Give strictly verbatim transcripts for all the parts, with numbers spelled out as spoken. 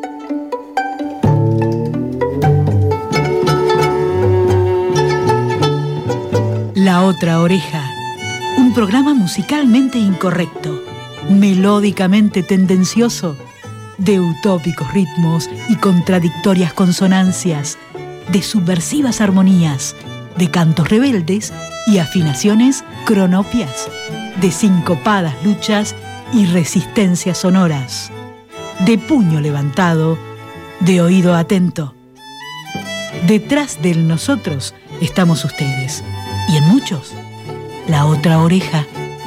La otra oreja, un programa musicalmente incorrecto, melódicamente tendencioso, de utópicos ritmos y contradictorias consonancias, de subversivas armonías, de cantos rebeldes y afinaciones cronopias, de sincopadas luchas y resistencias sonoras, de puño levantado, de oído atento. Detrás del nosotros estamos ustedes, y en muchos, la otra oreja.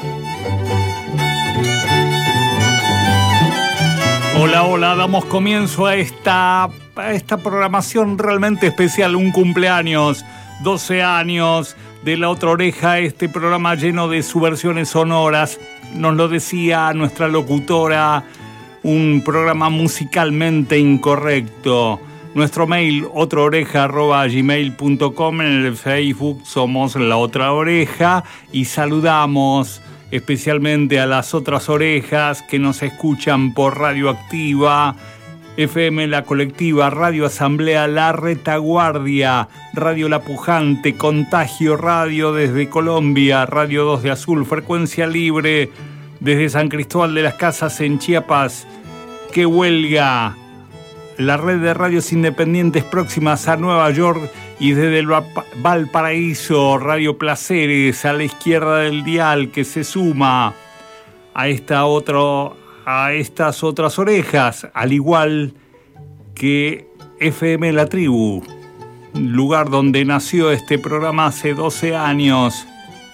Hola, hola, damos comienzo a esta, a esta programación realmente especial, un cumpleaños, doce años de La Otra Oreja, este programa lleno de subversiones sonoras, nos lo decía nuestra locutora, un programa musicalmente incorrecto. Nuestro mail, otraoreja arroba gmail punto com, en el Facebook somos La Otra Oreja y saludamos especialmente a las otras orejas que nos escuchan por Radioactiva, F M La Colectiva, Radio Asamblea La Retaguardia, Radio La Pujante, Contagio Radio desde Colombia, Radio dos de Azul, Frecuencia Libre desde San Cristóbal de las Casas en Chiapas, Que Huelga, la red de radios independientes próximas a Nueva York y desde el Valparaíso, Radio Placeres, a la izquierda del dial, que se suma a, esta otro, a estas otras orejas, al igual que F M La Tribu, lugar donde nació este programa hace doce años.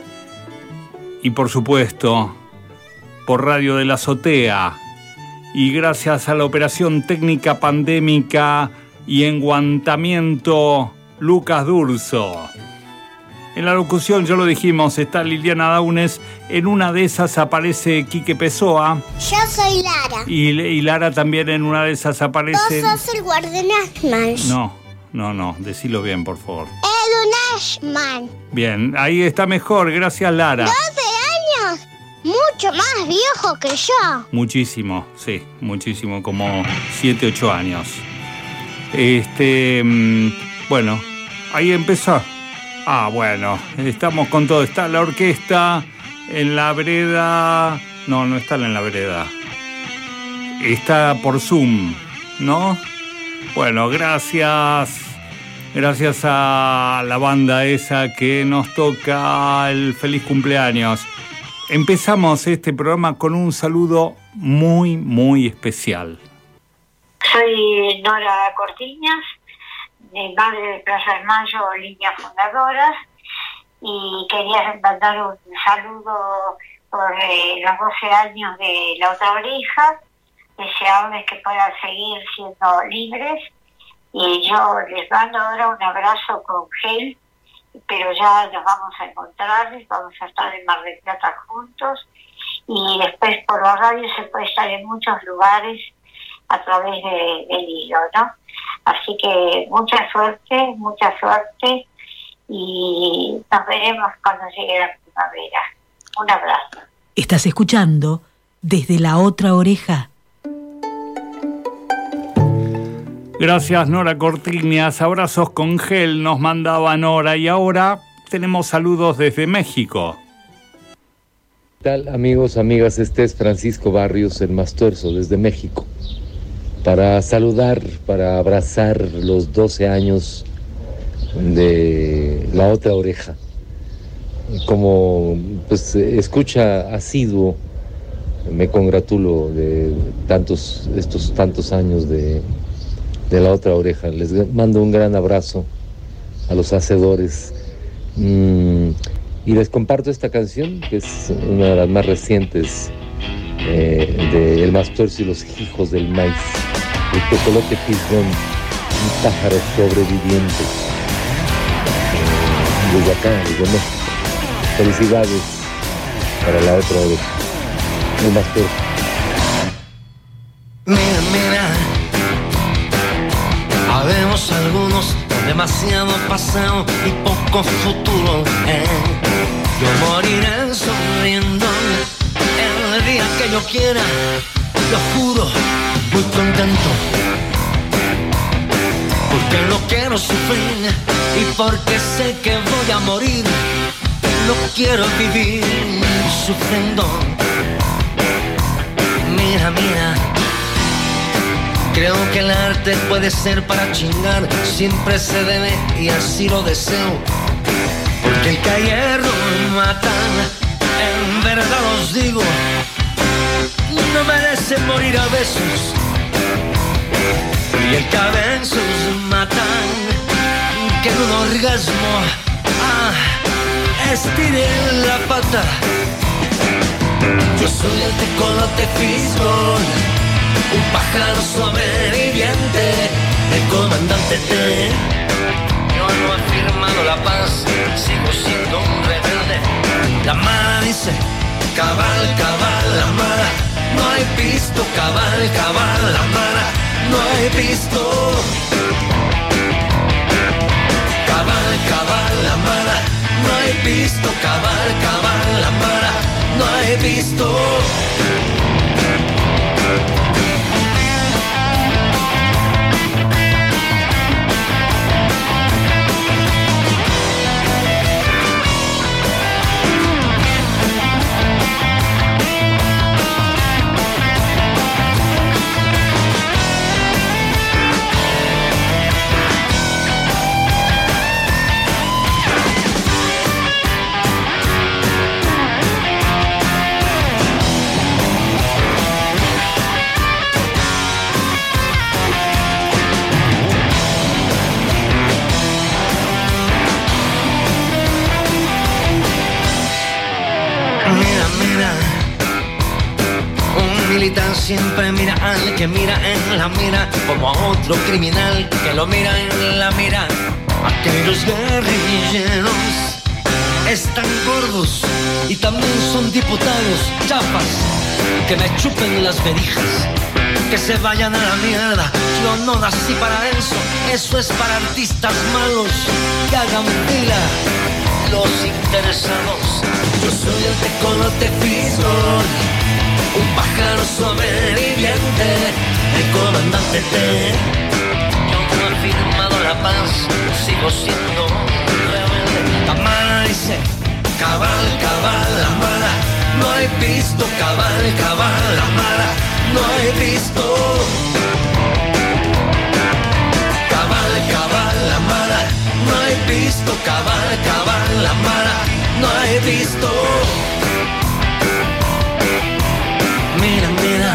Y por supuesto, por Radio de la Azotea. Y gracias a la operación técnica pandémica y enguantamiento, Lucas Durso. En la locución, ya lo dijimos, está Liliana Daunes. En una de esas aparece Quique Pessoa. Yo soy Lara. Y, y Lara también en una de esas aparece... Vos sos el guardián Ashman. No, no, no, decilo bien, por favor. El Ashman. Bien, ahí está mejor, gracias Lara. doce años. Mucho más viejo que yo. Muchísimo, sí, muchísimo, como siete, ocho años. Este, bueno, ahí empezó. Ah, bueno, estamos con todo. Está la orquesta en la vereda. No, no está en la vereda. Está por Zoom, ¿no? Bueno, gracias. Gracias a la banda esa que nos toca el feliz cumpleaños. Empezamos este programa con un saludo muy, muy especial. Soy Nora Cortiñas, de Madre de Plaza de Mayo, línea fundadoras, y quería mandar un saludo por eh, los doce años de La Otra Oreja, desearles que puedan seguir siendo libres, y yo les mando ahora un abrazo con gel, pero ya nos vamos a encontrar, vamos a estar en Mar del Plata juntos, y después por la radio se puede estar en muchos lugares a través de, del hilo, ¿no? Así que mucha suerte, mucha suerte, y nos veremos cuando llegue la primavera. Un abrazo. Estás escuchando Desde la Otra Oreja. Gracias Nora Cortiñas, abrazos con gel nos mandaba Nora, y ahora tenemos saludos desde México. ¿Qué tal, amigos, amigas? Este es Francisco Barrios, el más tuerzo, desde México, para saludar, para abrazar los doce años de La Otra Oreja. Como pues escucha asiduo, me congratulo de tantos, estos tantos años de, de La Otra Oreja. Les mando un gran abrazo a los hacedores. Mm, y les comparto esta canción, que es una de las más recientes, eh, de El Más Tuerzo y los Hijos del Maíz, el Tecolote Fisgón, un pájaro sobreviviente, eh, desde acá, desde México. Felicidades para La Otra Oreja, El Más Tuerzo. Mira, mira, habemos algunos demasiado pasado y poco futuro, eh. Yo moriré sonriendo el día que yo quiera, lo juro, muy contento, que no quiero sufrir y porque sé que voy a morir, no quiero vivir sufriendo. Mira, mira, creo que el arte puede ser para chingar, siempre se debe y así lo deseo, porque el que a hierro matan, en verdad os digo, no merece morir a besos. Y el que a besos matan, que en un orgasmo ah, estire la pata. Yo soy el tecolote fisgón, un pájaro sobreviviente, el comandante T. Yo no he firmado la paz, sigo siendo un rebelde. La mala dice, cabal, cabal, la mala. No hay pisto, cabal, cabal, la mala. No hay pisto. Cabal, cabal, la mala. No hay pisto, cabal, cabal, la mala. No hay pisto. Siempre mira al que mira en la mira, como a otro criminal que lo mira en la mira. Aquellos guerrilleros están gordos y también son diputados chafas, que me chupen las verijas, que se vayan a la mierda. Yo no nací para eso, eso es para artistas malos, que hagan fila los interesados. Yo soy el tecolote fisgón, un pájaro sobreviviente, el comandante T. Yo no he firmado la paz, sigo siendo un rebelde. La mala dice, cabal, cabal, la mala. No hay pisto, cabal, cabal, la mala. No hay pisto. Cabal, cabal, la mala. No hay pisto, cabal, cabal, la mala. No hay pisto. Mira, mira,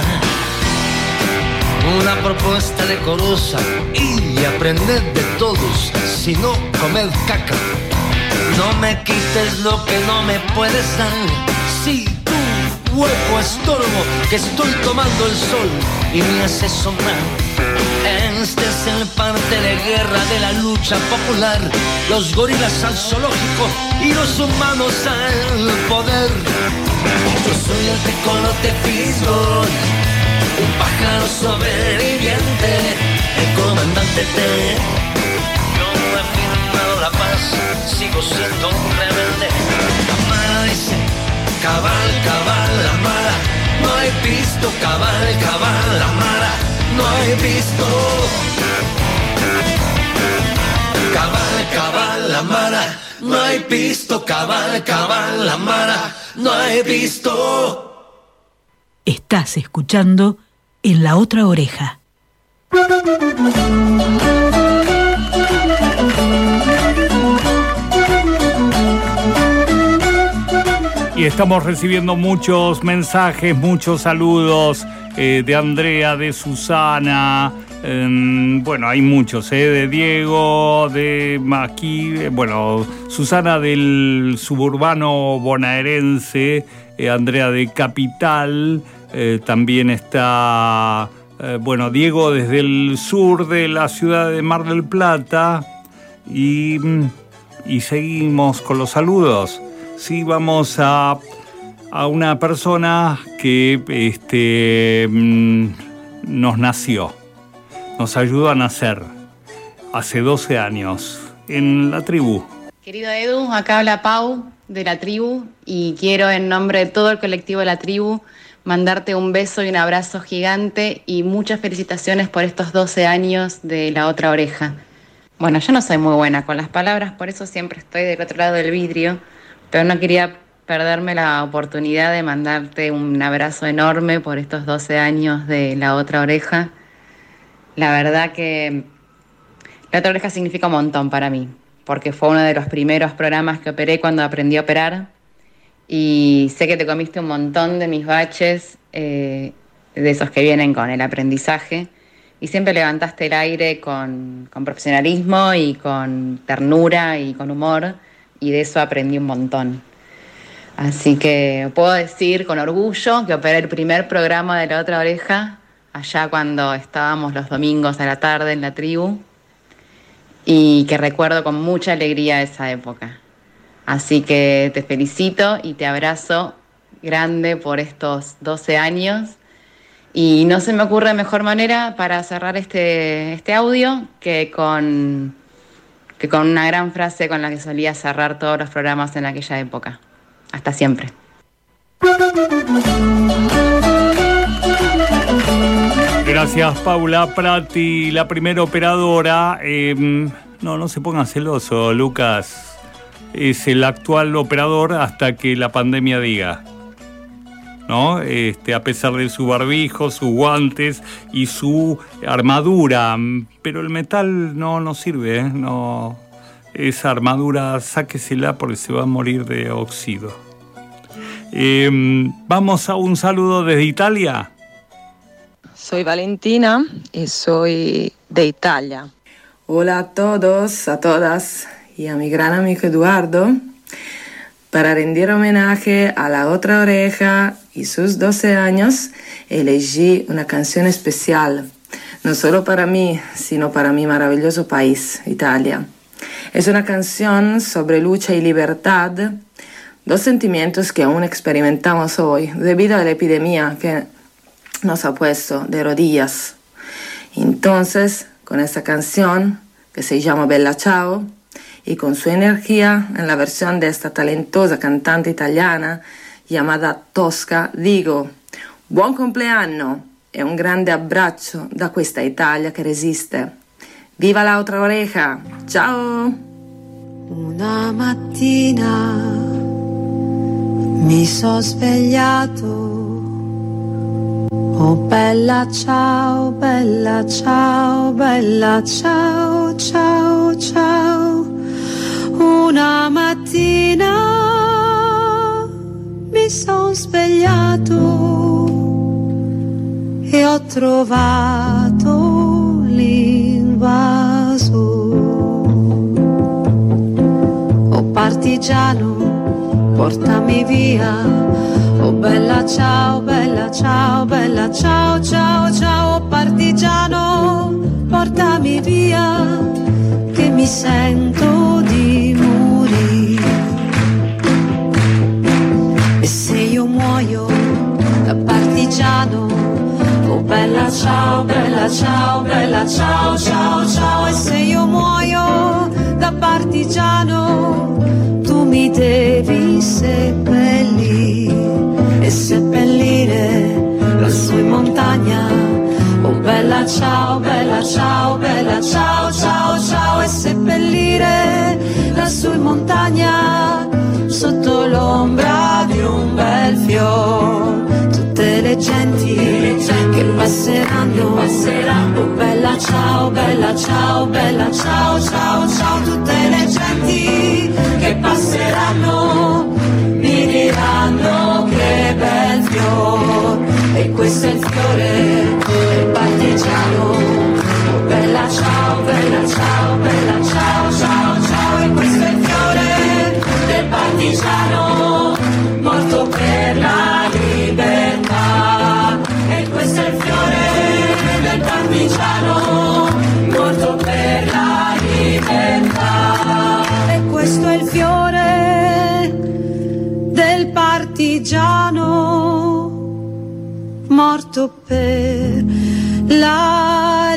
una propuesta decorosa y aprended de todos, si no, comed caca. No me quites lo que no me puedes dar, si tú, hueco estorbo, que estoy tomando el sol y me hace sonar. Este es el parte de guerra de la lucha popular, los gorilas al zoológico y los humanos al poder. Yo soy el tecolote fisgón, un pájaro sobreviviente, el comandante T. Yo no he firmado la paz, sigo siendo un rebelde. La mala dice, cabal, cabal, la mala. No hay pisto, cabal, cabal, la mala. No hay pisto. Cabal, cabal, la mala. No hay pisto, cabal, cabal, la mala. No hay pisto. Estás escuchando En la Otra Oreja. Y estamos recibiendo muchos mensajes, muchos saludos eh, de Andrea, de Susana, eh, bueno, hay muchos, eh, de Diego, de aquí, eh, bueno, Susana del suburbano bonaerense, eh, Andrea de Capital, eh, también está, eh, bueno, Diego desde el sur de la ciudad de Mar del Plata, y, y seguimos con los saludos. Sí, vamos a, a una persona que este, nos nació, nos ayudó a nacer hace doce años en la tribu. Querido Edu, acá habla Pau de la tribu y quiero en nombre de todo el colectivo de la tribu mandarte un beso y un abrazo gigante y muchas felicitaciones por estos doce años de La Otra Oreja. Bueno, yo no soy muy buena con las palabras, por eso siempre estoy del otro lado del vidrio, pero no quería perderme la oportunidad de mandarte un abrazo enorme por estos doce años de La Otra Oreja. La verdad que La Otra Oreja significa un montón para mí, porque fue uno de los primeros programas que operé cuando aprendí a operar, y sé que te comiste un montón de mis baches, eh, de esos que vienen con el aprendizaje, y siempre levantaste el aire con, con profesionalismo y con ternura y con humor, y de eso aprendí un montón. Así que puedo decir con orgullo que operé el primer programa de La Otra Oreja, allá cuando estábamos los domingos a la tarde en la tribu, y que recuerdo con mucha alegría esa época. Así que te felicito y te abrazo grande por estos doce años. Y no se me ocurre mejor manera para cerrar este, este audio que con, que con una gran frase con la que solía cerrar todos los programas en aquella época. Hasta siempre. Gracias, Paula Prati, la primera operadora. Eh, no, no se pongan celoso, Lucas. Es el actual operador hasta que la pandemia diga, ¿no? Este, a pesar de su barbijo, sus guantes y su armadura. Pero el metal no, no sirve, ¿eh? No, esa armadura, sáquesela porque se va a morir de óxido. Eh, vamos a un saludo desde Italia. Soy Valentina y soy de Italia. Hola a todos, a todas y a mi gran amigo Eduardo. Para rendir homenaje a La Otra Oreja y sus doce años, elegí una canción especial, no solo para mí, sino para mi maravilloso país, Italia. Es una canción sobre lucha y libertad, dos sentimientos que aún experimentamos hoy debido a la epidemia que nos ha puesto de rodillas. Entonces, con esta canción, que se llama Bella Ciao, y con su energía en la versión de esta talentosa cantante italiana llamada Tosca, digo buon compleanno e un grande abbraccio da questa Italia che resiste. Viva La Otra Oreja! Ciao! Una mattina mi sono svegliato, oh bella ciao, bella ciao, bella ciao, ciao, ciao. Una mattina mi sono svegliato e ho trovato l'invaso. Oh partigiano, portami via. Oh bella ciao, bella ciao, bella ciao, ciao, ciao. Oh partigiano, portami via, che mi sento di morire. E se io muoio da partigiano, oh bella ciao, bella ciao, bella ciao, ciao, ciao. E se io muoio da partigiano, tu mi devi seppellire e seppellire lassù in montagna. Oh bella ciao, bella ciao, bella ciao, ciao, ciao. E seppellire lassù in montagna, sotto l'ombra di un bel fior, tutte le genti che passeranno. Oh bella ciao, bella ciao, bella ciao, ciao, ciao. Tutte le genti che passeranno mi diranno che bel fior, e questo è il fiore del partigiano. Oh bella ciao, bella ciao, bella ciao, ciao, ciao. E questo è il fiore del partigiano, morto per la libertà. E questo è il fiore del partigiano, morto per la libertà. E questo è il fiore del partigiano, morto per la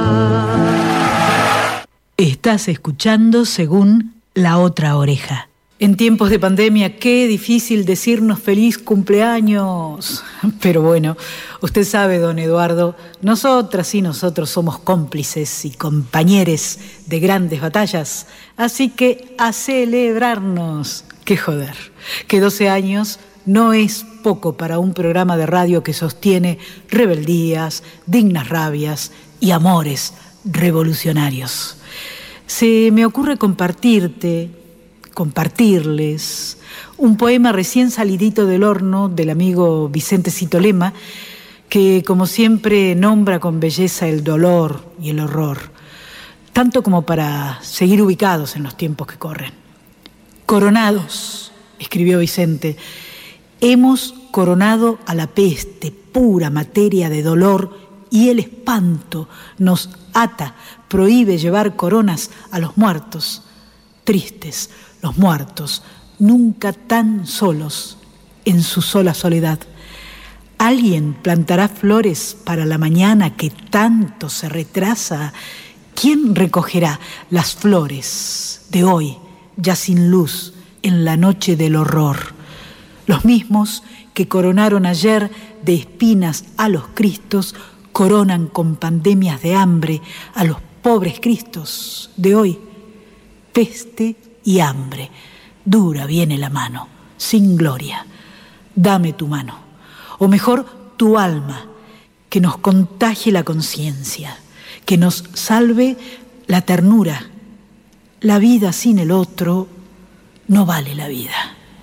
libertà. Estás escuchando Según La Otra Oreja. En tiempos de pandemia, qué difícil decirnos feliz cumpleaños. Pero bueno, usted sabe, don Eduardo, nosotras y nosotros somos cómplices y compañeros de grandes batallas. Así que a celebrarnos. Qué joder, que doce años no es poco para un programa de radio que sostiene rebeldías, dignas rabias y amores revolucionarios. Se me ocurre compartirte... compartirles un poema recién salidito del horno del amigo Vicente Citolema, que como siempre nombra con belleza el dolor y el horror, tanto como para seguir ubicados en los tiempos que corren. Coronados, escribió Vicente, hemos coronado a la peste, pura materia de dolor, y el espanto nos ata, prohíbe llevar coronas a los muertos, tristes, los muertos, nunca tan solos en su sola soledad. ¿Alguien plantará flores para la mañana que tanto se retrasa? ¿Quién recogerá las flores de hoy, ya sin luz, en la noche del horror? Los mismos que coronaron ayer de espinas a los Cristos, coronan con pandemias de hambre a los pobres Cristos de hoy. Peste y hambre, dura viene la mano, sin gloria. Dame tu mano, o mejor tu alma, que nos contagie la conciencia, que nos salve la ternura. La vida sin el otro no vale la vida.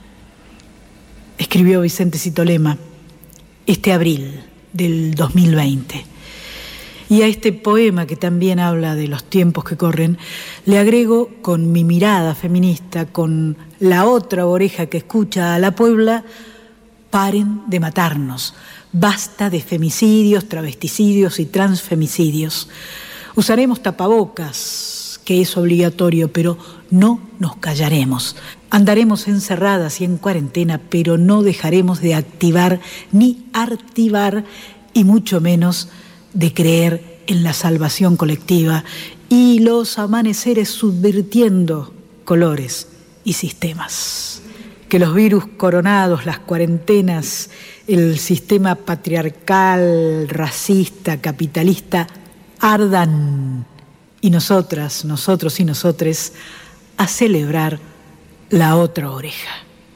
Escribió Vicente Citolema este abril del dos mil veinte. Y a este poema, que también habla de los tiempos que corren, le agrego, con mi mirada feminista, con la otra oreja que escucha a la Puebla: paren de matarnos, basta de femicidios, travesticidios y transfemicidios. Usaremos tapabocas, que es obligatorio, pero no nos callaremos. Andaremos encerradas y en cuarentena, pero no dejaremos de activar ni artivar, y mucho menos de creer en la salvación colectiva y los amaneceres subvirtiendo colores y sistemas. Que los virus coronados, las cuarentenas, el sistema patriarcal, racista, capitalista, ardan. Y nosotras, nosotros y nosotres, a celebrar la otra oreja.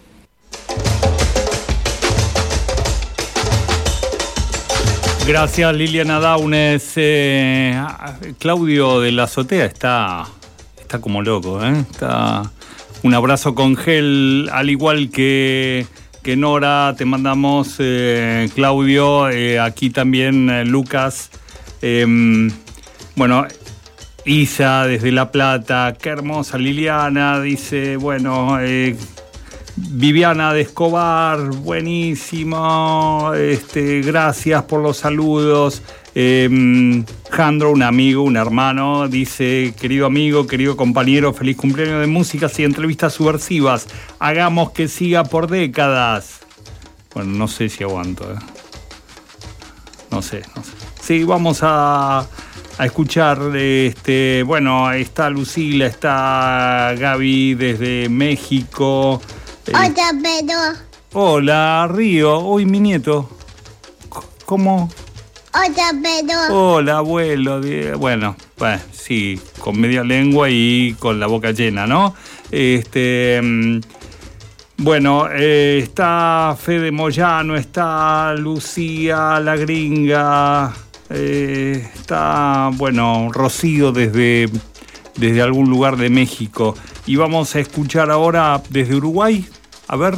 Gracias, Liliana Daunes. Eh, Claudio de la Azotea está, está como loco, ¿eh? Está un abrazo con gel, al igual que, que Nora. Te mandamos, eh, Claudio. Eh, aquí también eh, Lucas. Eh, bueno, Isa desde La Plata. Qué hermosa Liliana. Dice, bueno... Eh, Viviana de Escobar, buenísimo, este, gracias por los saludos. Eh, Jandro, un amigo, un hermano, dice: querido amigo, querido compañero, feliz cumpleaños de músicas y entrevistas subversivas. Hagamos que siga por décadas. Bueno, no sé si aguanto. ¿eh? No sé, no sé. Sí, vamos a, a escuchar, este, bueno, está Lucila, está Gaby desde México. Hola, Pedro. Hola, Río. Hoy mi nieto. ¿Cómo? Hola, Pedro. Hola, abuelo. Bueno, pues sí, con media lengua y con la boca llena, ¿no? Este, bueno, eh, está Fede Moyano, está Lucía, la gringa, eh, está, bueno, Rocío desde, desde algún lugar de México. Y vamos a escuchar ahora desde Uruguay. A ver.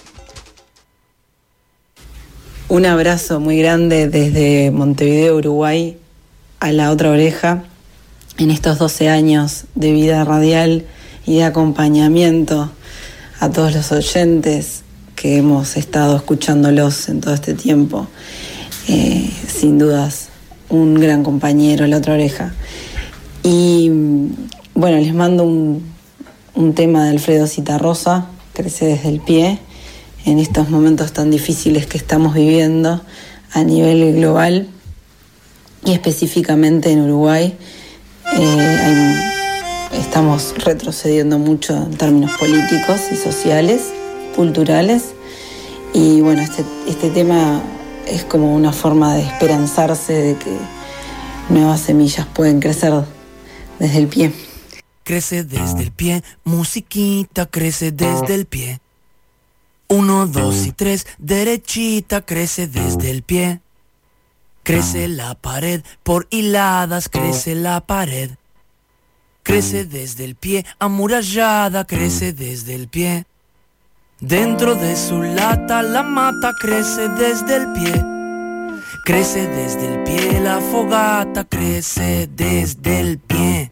Un abrazo muy grande desde Montevideo, Uruguay, a la otra oreja, en estos doce años de vida radial y de acompañamiento a todos los oyentes que hemos estado escuchándolos en todo este tiempo. Eh, sin dudas, un gran compañero, la otra oreja. Y bueno, les mando un, un tema de Alfredo Zitarrosa, Crece desde el pie, en estos momentos tan difíciles que estamos viviendo a nivel global y específicamente en Uruguay. Eh, hay estamos retrocediendo mucho en términos políticos y sociales, culturales, y bueno, este, este tema es como una forma de esperanzarse de que nuevas semillas pueden crecer desde el pie. Crece desde el pie, musiquita, crece desde el pie. Uno, dos y tres, derechita, crece desde el pie. Crece la pared, por hiladas crece la pared. Crece desde el pie, amurallada, crece desde el pie. Dentro de su lata la mata crece desde el pie. Crece desde el pie, la fogata crece desde el pie.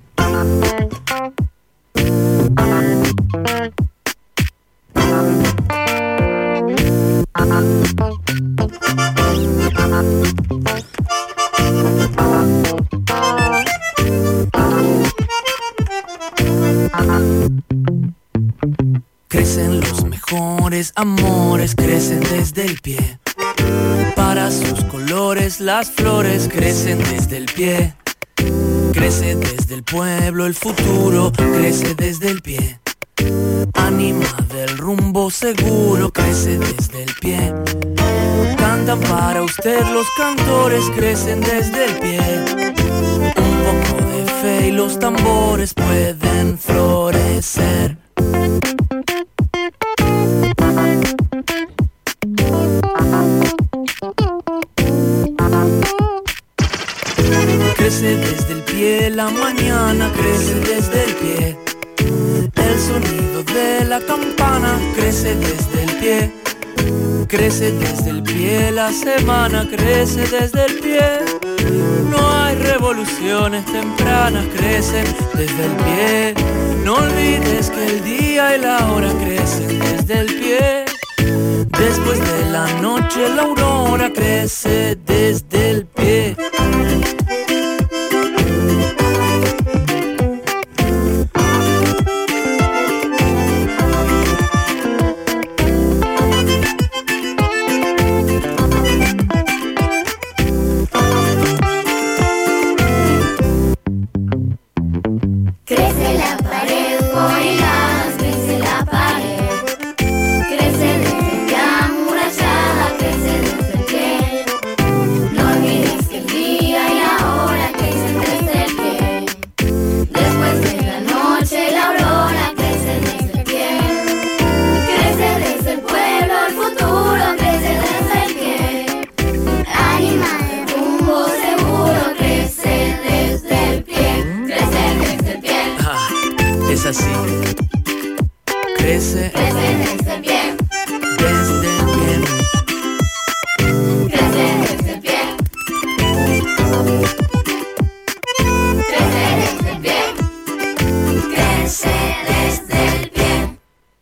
Crecen los mejores amores, crecen desde el pie. Para sus colores las flores crecen desde el pie. Crece desde el pueblo el futuro, crece desde el pie. Ánima del rumbo seguro, crece desde el pie. Cantan para usted los cantores, crecen desde el pie. Un poco de fe y los tambores pueden florecer. Crece desde el pie, la mañana crece desde el pie. El sonido de la campana crece desde el pie. Crece desde el pie, la semana crece desde el pie. No hay revoluciones tempranas, crecen desde el pie. No olvides que el día y la hora crecen desde el pie. Después de la noche la aurora crece desde el pie. Crece la pared por hiladas, crece la pared. Crece desde el pie, amurallada, crece desde el pie. No olvides que el día y la hora crecen desde el pie. Después de la noche la aurora crece desde el pie. Crece desde el pueblo el futuro, crece desde el pie. Ánima de rumbo seguro, crece desde el pie. Crece desde el pie. Ah, es así. Crece, crece desde el pie. Desde el pie. Crece desde el pie. Crece desde el pie. Crece desde el pie.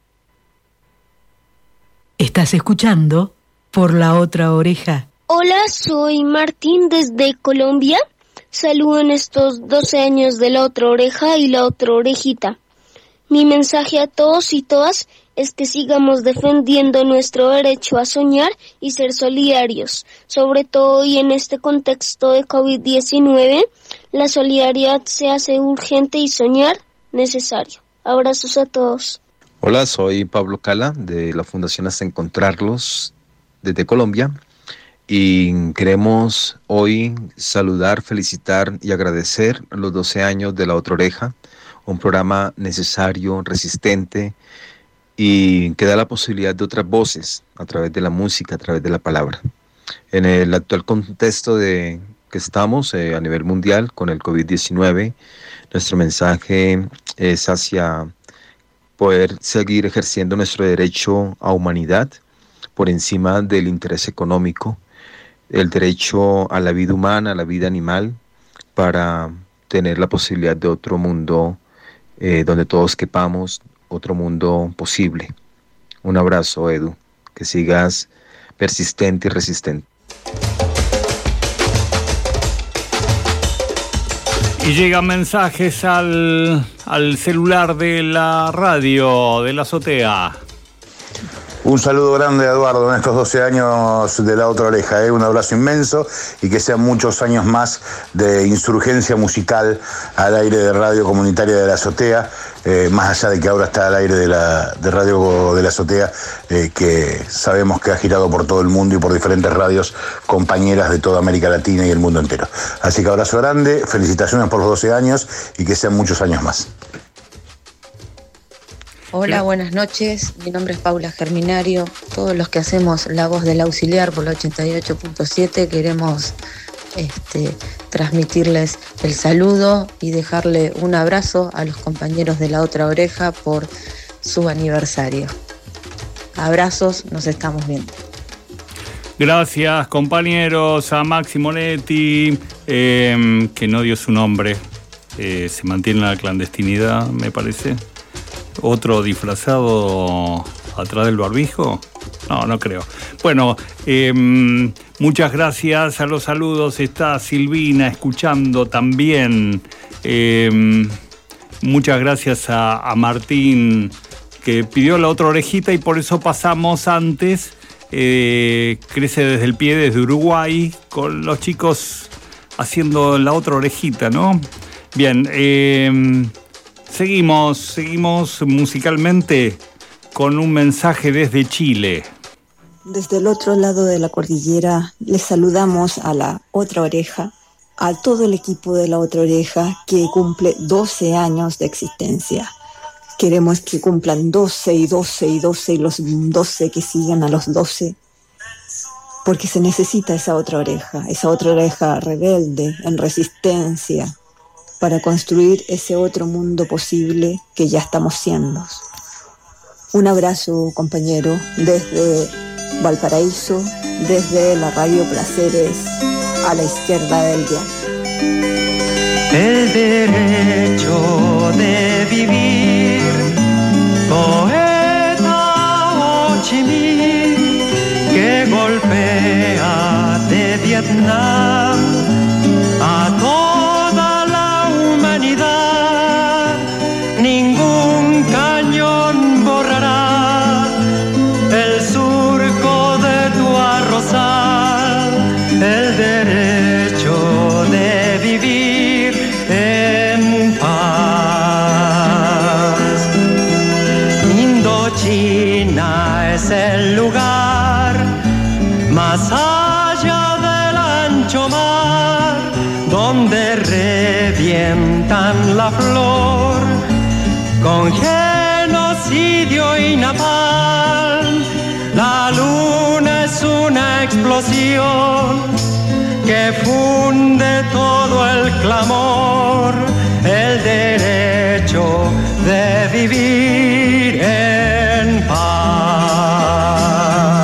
Estás escuchando Por la Otra Oreja. Hola, soy Martín desde Colombia. Saludo en estos doce años de La Otra Oreja y La Otra Orejita. Mi mensaje a todos y todas es que sigamos defendiendo nuestro derecho a soñar y ser solidarios. Sobre todo hoy en este contexto de COVID diecinueve, la solidaridad se hace urgente y soñar necesario. Abrazos a todos. Hola, soy Pablo Cala de la Fundación Hasta Encontrarlos desde Colombia. Y queremos hoy saludar, felicitar y agradecer los doce años de La Otra Oreja, un programa necesario, resistente y que da la posibilidad de otras voces a través de la música, a través de la palabra. En el actual contexto de que estamos eh, a nivel mundial con el COVID diecinueve, nuestro mensaje es hacia poder seguir ejerciendo nuestro derecho a humanidad por encima del interés económico, el derecho a la vida humana, a la vida animal, para tener la posibilidad de otro mundo eh, donde todos quepamos, otro mundo posible. Un abrazo, Edu, que sigas persistente y resistente. Y llegan mensajes al, al celular de la radio, de la azotea. Un saludo grande a Eduardo en estos doce años de La Otra Oreja, ¿eh? Un abrazo inmenso y que sean muchos años más de insurgencia musical al aire de Radio Comunitaria de la Azotea, eh, más allá de que ahora está al aire de, la, de Radio de la Azotea, eh, que sabemos que ha girado por todo el mundo y por diferentes radios compañeras de toda América Latina y el mundo entero. Así que abrazo grande, felicitaciones por los doce años y que sean muchos años más. Hola, buenas noches. Mi nombre es Paula Germinario. Todos los que hacemos La Voz del Auxiliar por la ochenta y ocho punto siete queremos este, transmitirles el saludo y dejarle un abrazo a los compañeros de La Otra Oreja por su aniversario. Abrazos, nos estamos viendo. Gracias, compañeros, a Maxi Monetti, eh, que no dio su nombre. Eh, se mantiene en la clandestinidad, me parece. ¿Otro disfrazado atrás del barbijo? No, no creo. Bueno, eh, muchas gracias a los saludos. Está Silvina escuchando también. Eh, muchas gracias a, a Martín, que pidió La Otra Orejita y por eso pasamos antes. Eh, crece desde el pie, desde Uruguay, con los chicos haciendo La Otra Orejita, ¿no? Bien, eh... Seguimos, seguimos musicalmente con un mensaje desde Chile. Desde el otro lado de la cordillera les saludamos a La Otra Oreja, a todo el equipo de La Otra Oreja que cumple doce años de existencia. Queremos que cumplan doce y doce y doce y los doce que sigan a los doce, porque se necesita esa otra oreja, esa otra oreja rebelde, en resistencia, para construir ese otro mundo posible que ya estamos siendo. Un abrazo, compañero, desde Valparaíso, desde la Radio Placeres, a la izquierda del viaje. El derecho de vivir, poeta Ho Chi Minh, que golpea de Vietnam a todos. Ningún cañón borrará el surco de tu arrozal, el derecho de vivir en paz. Indochina es el lugar más allá del ancho mar, donde revientan la flor con genocidio y napalm. La luna es una explosión que funde todo el clamor, el derecho de vivir en paz.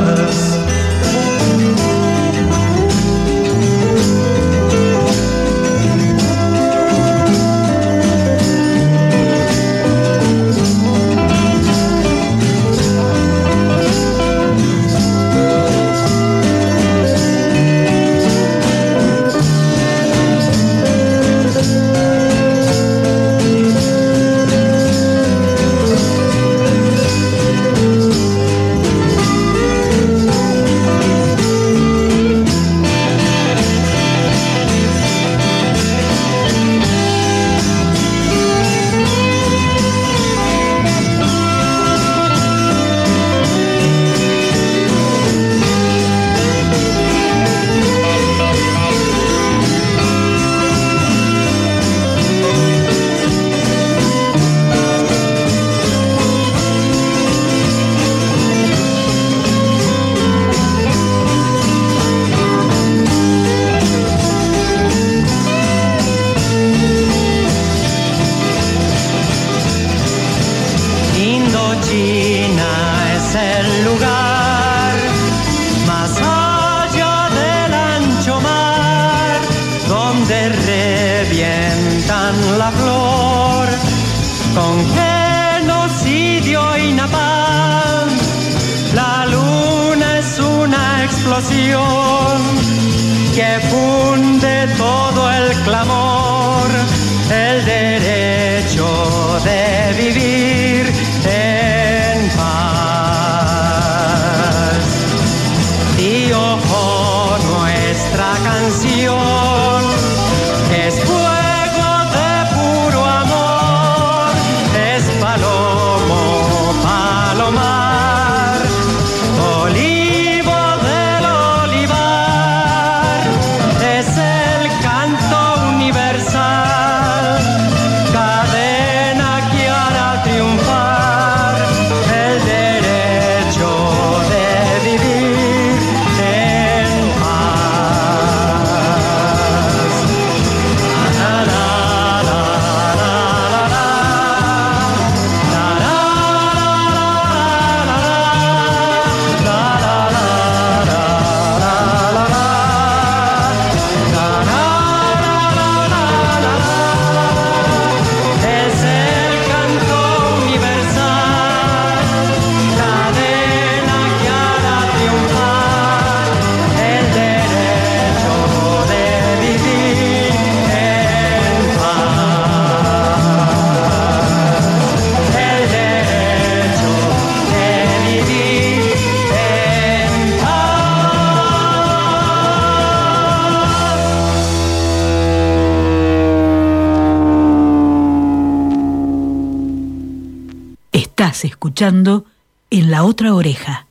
Que funde todo el clamor, el derecho de vivir en paz. rojo nuestra canción es fuego de puro amor, es palomo, palomar, olivo del olivar, es el canto universal, cadena que hará triunfar el derecho de vivir en paz. La, la, la, la, la, la, es el canto universal, cadena que hará triunfar el derecho de vivir en paz. El derecho de vivir en Estás escuchando En la Otra Oreja.